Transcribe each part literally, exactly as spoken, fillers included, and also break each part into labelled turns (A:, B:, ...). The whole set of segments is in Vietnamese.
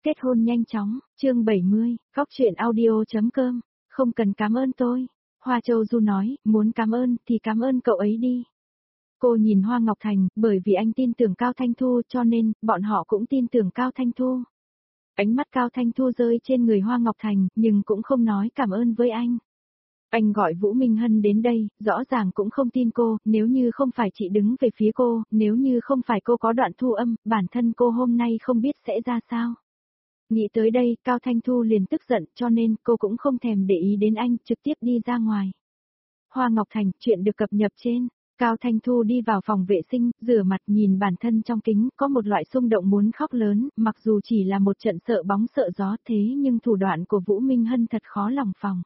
A: kết hôn nhanh chóng, chương bảy mươi, góc truyện audio.com, không cần cảm ơn tôi. Hoa Châu Du nói, muốn cảm ơn thì cảm ơn cậu ấy đi. Cô nhìn Hoa Ngọc Thành, bởi vì anh tin tưởng Cao Thanh Thu cho nên, bọn họ cũng tin tưởng Cao Thanh Thu. Ánh mắt Cao Thanh Thu rơi trên người Hoa Ngọc Thành, nhưng cũng không nói cảm ơn với anh. Anh gọi Vũ Minh Hân đến đây, rõ ràng cũng không tin cô, nếu như không phải chị đứng về phía cô, nếu như không phải cô có đoạn thu âm, bản thân cô hôm nay không biết sẽ ra sao. Nghĩ tới đây, Cao Thanh Thu liền tức giận cho nên cô cũng không thèm để ý đến anh, trực tiếp đi ra ngoài. Hoa Ngọc Thành, chuyện được cập nhật trên. Cao Thanh Thu đi vào phòng vệ sinh, rửa mặt nhìn bản thân trong kính, có một loại xung động muốn khóc lớn, mặc dù chỉ là một trận sợ bóng sợ gió thế nhưng thủ đoạn của Vũ Minh Hân thật khó lòng phòng.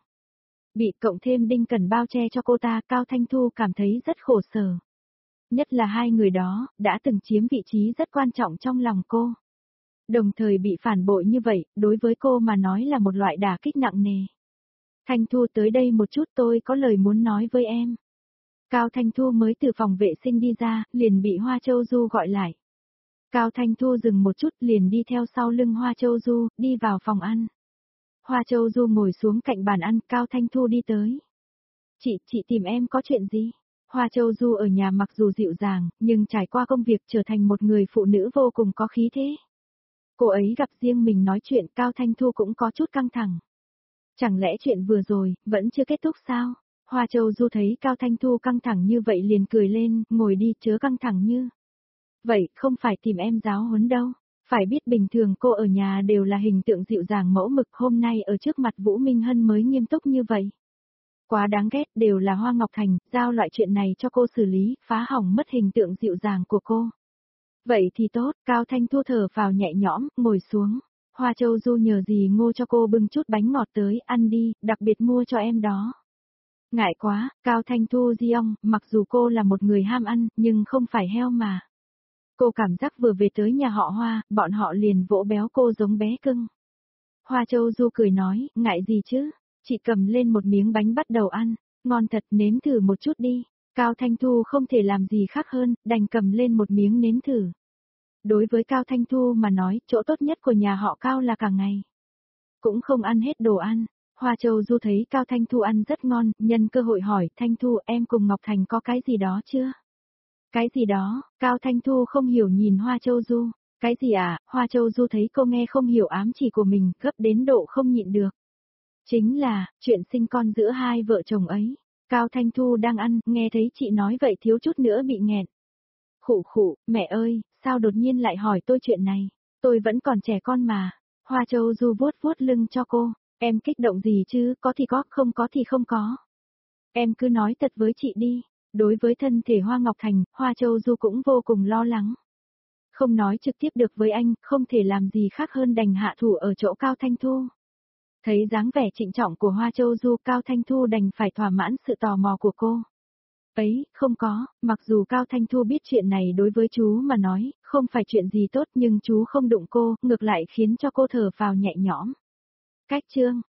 A: Bị cộng thêm Đinh Cẩn bao che cho cô ta, Cao Thanh Thu cảm thấy rất khổ sở. Nhất là hai người đó, đã từng chiếm vị trí rất quan trọng trong lòng cô. Đồng thời bị phản bội như vậy, đối với cô mà nói là một loại đả kích nặng nề. Thanh Thu tới đây một chút, tôi có lời muốn nói với em. Cao Thanh Thu mới từ phòng vệ sinh đi ra, liền bị Hoa Châu Du gọi lại. Cao Thanh Thu dừng một chút liền đi theo sau lưng Hoa Châu Du, đi vào phòng ăn. Hoa Châu Du ngồi xuống cạnh bàn ăn, Cao Thanh Thu đi tới. Chị, chị tìm em có chuyện gì? Hoa Châu Du ở nhà mặc dù dịu dàng, nhưng trải qua công việc trở thành một người phụ nữ vô cùng có khí thế. Cô ấy gặp riêng mình nói chuyện, Cao Thanh Thu cũng có chút căng thẳng. Chẳng lẽ chuyện vừa rồi, vẫn chưa kết thúc sao? Hoa Châu Du thấy Cao Thanh Thu căng thẳng như vậy liền cười lên, ngồi đi chớ căng thẳng như. Vậy, không phải tìm em giáo huấn đâu. Phải biết bình thường cô ở nhà đều là hình tượng dịu dàng mẫu mực, hôm nay ở trước mặt Vũ Minh Hân mới nghiêm túc như vậy. Quá đáng ghét, đều là Hoa Ngọc Thành, giao loại chuyện này cho cô xử lý, phá hỏng mất hình tượng dịu dàng của cô. Vậy thì tốt, Cao Thanh Thu thở vào nhẹ nhõm, ngồi xuống. Hoa Châu Du nhờ gì Ngô cho cô bưng chút bánh ngọt tới, ăn đi, đặc biệt mua cho em đó. Ngại quá, Cao Thanh Thu di ông, mặc dù cô là một người ham ăn, nhưng không phải heo mà. Cô cảm giác vừa về tới nhà họ Hoa, bọn họ liền vỗ béo cô giống bé cưng. Hoa Châu Du cười nói, ngại gì chứ, chị cầm lên một miếng bánh bắt đầu ăn, ngon thật nếm thử một chút đi. Cao Thanh Thu không thể làm gì khác hơn, đành cầm lên một miếng nếm thử. Đối với Cao Thanh Thu mà nói, chỗ tốt nhất của nhà họ Cao là cả ngày. Cũng không ăn hết đồ ăn. Hoa Châu Du thấy Cao Thanh Thu ăn rất ngon, nhân cơ hội hỏi, Thanh Thu em cùng Ngọc Thành có cái gì đó chưa? Cái gì đó, Cao Thanh Thu không hiểu nhìn Hoa Châu Du. Cái gì à, Hoa Châu Du thấy cô nghe không hiểu ám chỉ của mình, gấp đến độ không nhịn được. Chính là, chuyện sinh con giữa hai vợ chồng ấy. Cao Thanh Thu đang ăn, nghe thấy chị nói vậy thiếu chút nữa bị nghẹn. Khụ khụ, mẹ ơi, sao đột nhiên lại hỏi tôi chuyện này? Tôi vẫn còn trẻ con mà. Hoa Châu Du vuốt vuốt lưng cho cô. Em kích động gì chứ, có thì có, không có thì không có. Em cứ nói thật với chị đi. Đối với thân thể Hoa Ngọc Thành, Hoa Châu Du cũng vô cùng lo lắng. Không nói trực tiếp được với anh, không thể làm gì khác hơn đành hạ thủ ở chỗ Cao Thanh Thu. Thấy dáng vẻ trịnh trọng của Hoa Châu Du, Cao Thanh Thu đành phải thỏa mãn sự tò mò của cô. Ấy, không có, mặc dù Cao Thanh Thu biết chuyện này đối với chú mà nói, không phải chuyện gì tốt nhưng chú không đụng cô, ngược lại khiến cho cô thở vào nhẹ nhõm. Cách chương